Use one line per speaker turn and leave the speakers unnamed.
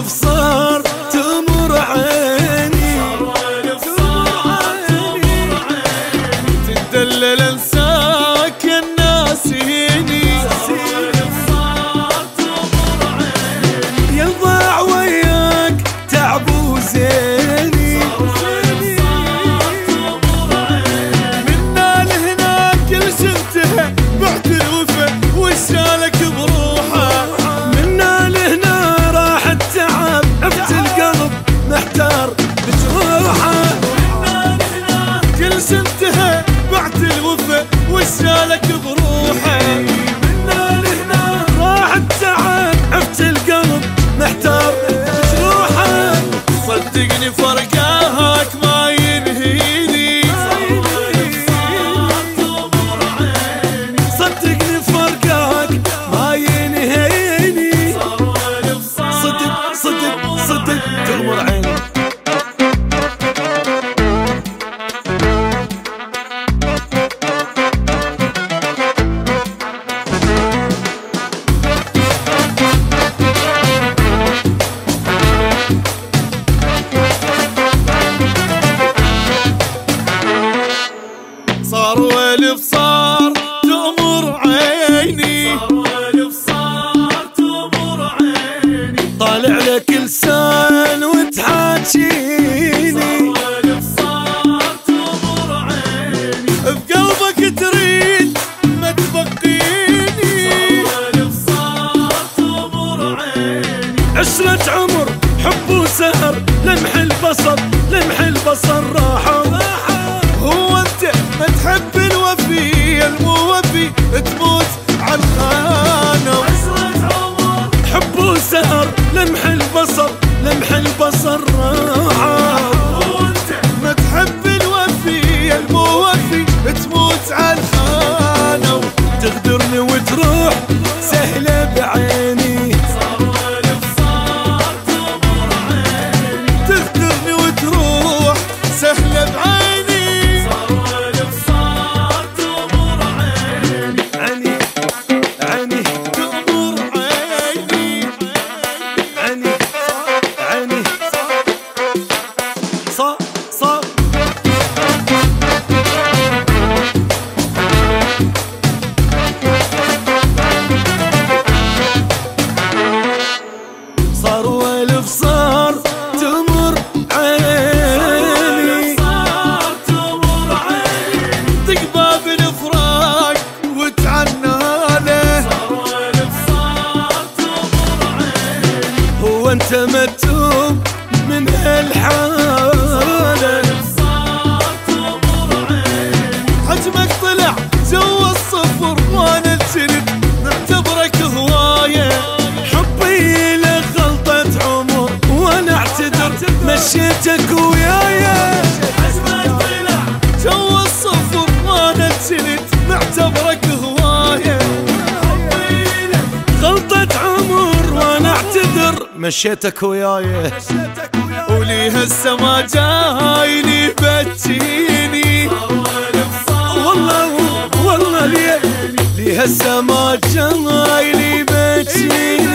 سوالف صار تمر عيني، تدلل انساك الناس هيني، يضاع وياك تعب وزيني، منا لهناك كل شفته بعد الوفا وشالك بروحه، منا لهنا راح التعب عفت القلب محتار بجروحه، منا لهنا كل شفته بعد الوفا وشالك بروحه، منا لهنا راح التعب عفت القلب محتار بجروحه، صدقني فرقاك ما ينهيني، صدقني فرقاك ما ينهيني، صدق صدق صدق تغمر عيني. صار والف صار تمر عيني، طالع لك لسان وتحاكيني، بقلبك تريد ما تبقيني، عشرة عمر حب وسهر لمح البصر لمح البصر راحوا، هو انت ما تحب الوفي الموفي تموت عالخانة، عشرة عمر حب وسهر لمح البصر لمح البصر راحوا، هو انت ما تحب الوفي الموفي تموت عالخانة، تغدرني وتروح سهلة بعيني، تغدرني وتروح سهلة بعيني، عيني عيني تمر عيني، عيني عيني صار صار صار والف صار تمر عيني، تقبى بالفراق وتعناله، هو انت متوب من هالحاله، حجمك طلع جو الصفر وانا الجنب نعتبرك هوايه، حبي لك غلطة عمر وانا اعتذر مشيتك ويايا، حجمك طلع جو الصفر وانا الجنب نعتبرك هوايه، حبي لك غلطة عمر وانا اعتذر مشيتك وياي، ولي هسه ما جايني بتجيني، والله والله لي هسه ما جايني بتجيني،